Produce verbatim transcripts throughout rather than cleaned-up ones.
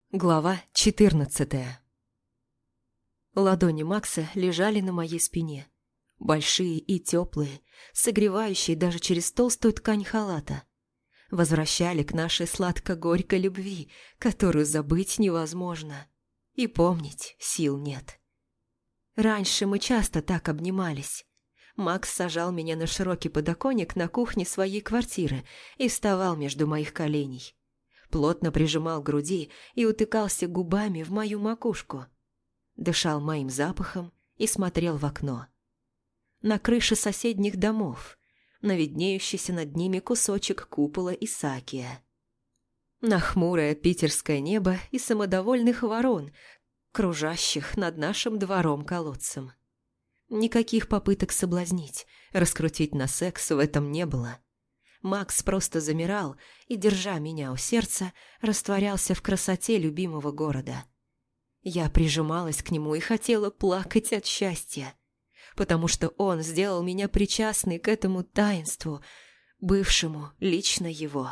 Глава четырнадцатая. Ладони Макса лежали на моей спине. Большие и теплые, согревающие даже через толстую ткань халата. Возвращали к нашей сладко-горькой любви, которую забыть невозможно. И помнить сил нет. Раньше мы часто так обнимались. Макс сажал меня на широкий подоконник на кухне своей квартиры и вставал между моих коленей. Плотно прижимал к груди и утыкался губами в мою макушку. Дышал моим запахом и смотрел в окно. На крыши соседних домов, на виднеющийся над ними кусочек купола Исаакия. На хмурое питерское небо и самодовольных ворон, кружащих над нашим двором-колодцем. Никаких попыток соблазнить, раскрутить на секс в этом не было. Макс просто замирал и, держа меня у сердца, растворялся в красоте любимого города. Я прижималась к нему и хотела плакать от счастья, потому что он сделал меня причастной к этому таинству, бывшему лично его.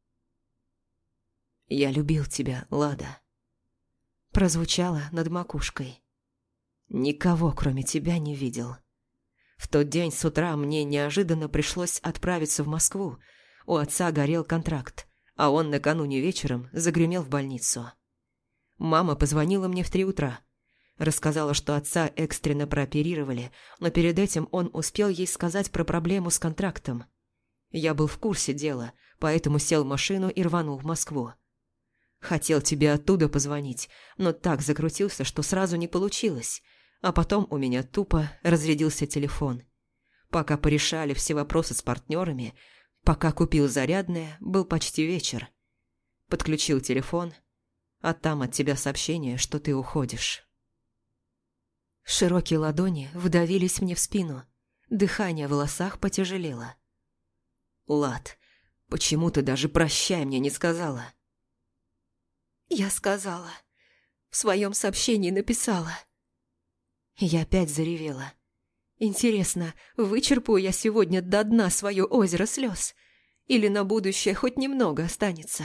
«Я любил тебя, Лада», — прозвучало над макушкой. «Никого, кроме тебя, не видел». В тот день с утра мне неожиданно пришлось отправиться в Москву. У отца горел контракт, а он накануне вечером загремел в больницу. Мама позвонила мне в три утра. Рассказала, что отца экстренно прооперировали, но перед этим он успел ей сказать про проблему с контрактом. Я был в курсе дела, поэтому сел в машину и рванул в Москву. Хотел тебе оттуда позвонить, но так закрутился, что сразу не получилось. А потом у меня тупо разрядился телефон. Пока порешали все вопросы с партнерами, пока купил зарядное, был почти вечер. Подключил телефон, а там от тебя сообщение, что ты уходишь. Широкие ладони вдавились мне в спину, дыхание в волосах потяжелело. «Лад, почему ты даже прощай мне не сказала?» «Я сказала. В своем сообщении написала». Я опять заревела. Интересно, вычерпаю я сегодня до дна свое озеро слез? Или на будущее хоть немного останется?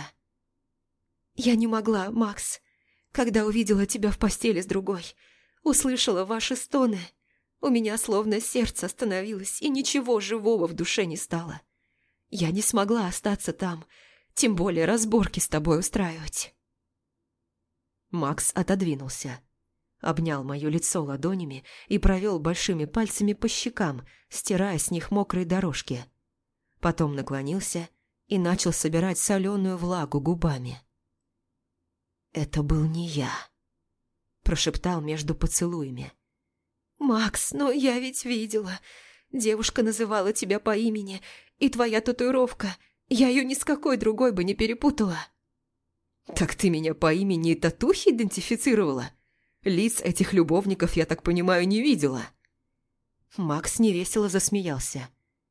Я не могла, Макс. Когда увидела тебя в постели с другой, услышала ваши стоны, у меня словно сердце остановилось, и ничего живого в душе не стало. Я не смогла остаться там, тем более разборки с тобой устраивать. Макс отодвинулся. Обнял мое лицо ладонями и провел большими пальцами по щекам, стирая с них мокрые дорожки. Потом наклонился и начал собирать соленую влагу губами. «Это был не я», – прошептал между поцелуями. «Макс, но я ведь видела. Девушка называла тебя по имени, и твоя татуировка, я ее ни с какой другой бы не перепутала». «Так ты меня по имени и татухи идентифицировала? Лиц этих любовников, я так понимаю, не видела». Макс невесело засмеялся.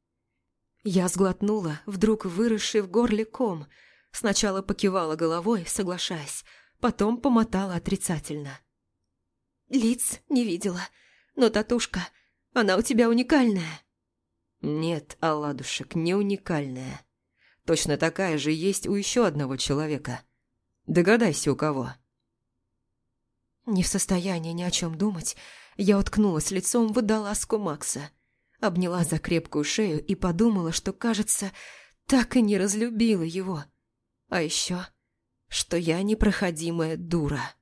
Я сглотнула, вдруг выросший в горле ком. Сначала покивала головой, соглашаясь, потом помотала отрицательно. «Лиц не видела, но татушка, она у тебя уникальная». «Нет, оладушек, не уникальная. Точно такая же есть у еще одного человека. Догадайся, у кого». Не в состоянии ни о чем думать, я уткнулась лицом в водолазку Макса, обняла за крепкую шею и подумала, что, кажется, так и не разлюбила его. А еще, что я непроходимая дура.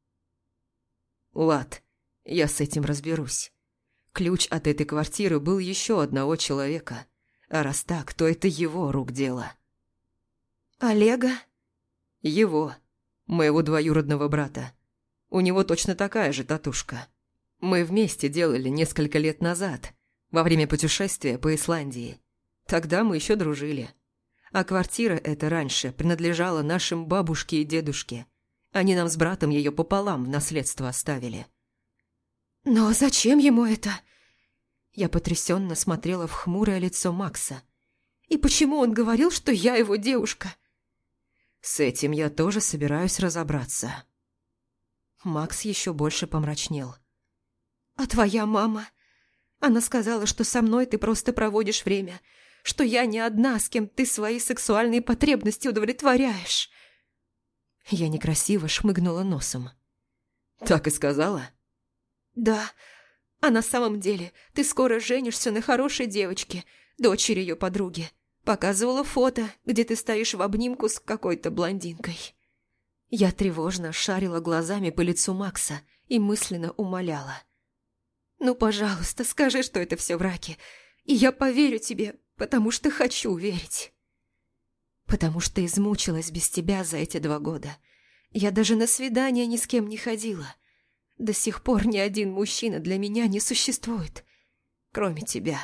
«Лад, я с этим разберусь. Ключ от этой квартиры был еще одного человека, а раз так, то это его рук дело». «Олега?» «Его, моего двоюродного брата. У него точно такая же татушка. Мы вместе делали несколько лет назад, во время путешествия по Исландии. Тогда мы еще дружили. А квартира эта раньше принадлежала нашим бабушке и дедушке. Они нам с братом ее пополам в наследство оставили». «Но зачем ему это?» Я потрясенно смотрела в хмурое лицо Макса. «И почему он говорил, что я его девушка?» «С этим я тоже собираюсь разобраться». Макс еще больше помрачнел. «А твоя мама? Она сказала, что со мной ты просто проводишь время, что я не одна, с кем ты свои сексуальные потребности удовлетворяешь». Я некрасиво шмыгнула носом. «Так и сказала?» «Да. А на самом деле ты скоро женишься на хорошей девочке, дочери ее подруги. Показывала фото, где ты стоишь в обнимку с какой-то блондинкой». Я тревожно шарила глазами по лицу Макса и мысленно умоляла. «Ну, пожалуйста, скажи, что это все враки, и я поверю тебе, потому что хочу верить». «Потому что измучилась без тебя за эти два года. Я даже на свидание ни с кем не ходила. До сих пор ни один мужчина для меня не существует, кроме тебя».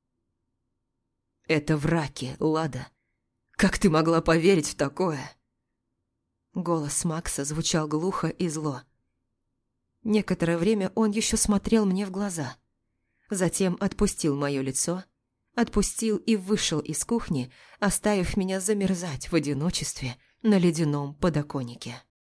«Это враки, Лада. Как ты могла поверить в такое?» Голос Макса звучал глухо и зло. Некоторое время он еще смотрел мне в глаза. Затем отпустил мое лицо, отпустил и вышел из кухни, оставив меня замерзать в одиночестве на ледяном подоконнике.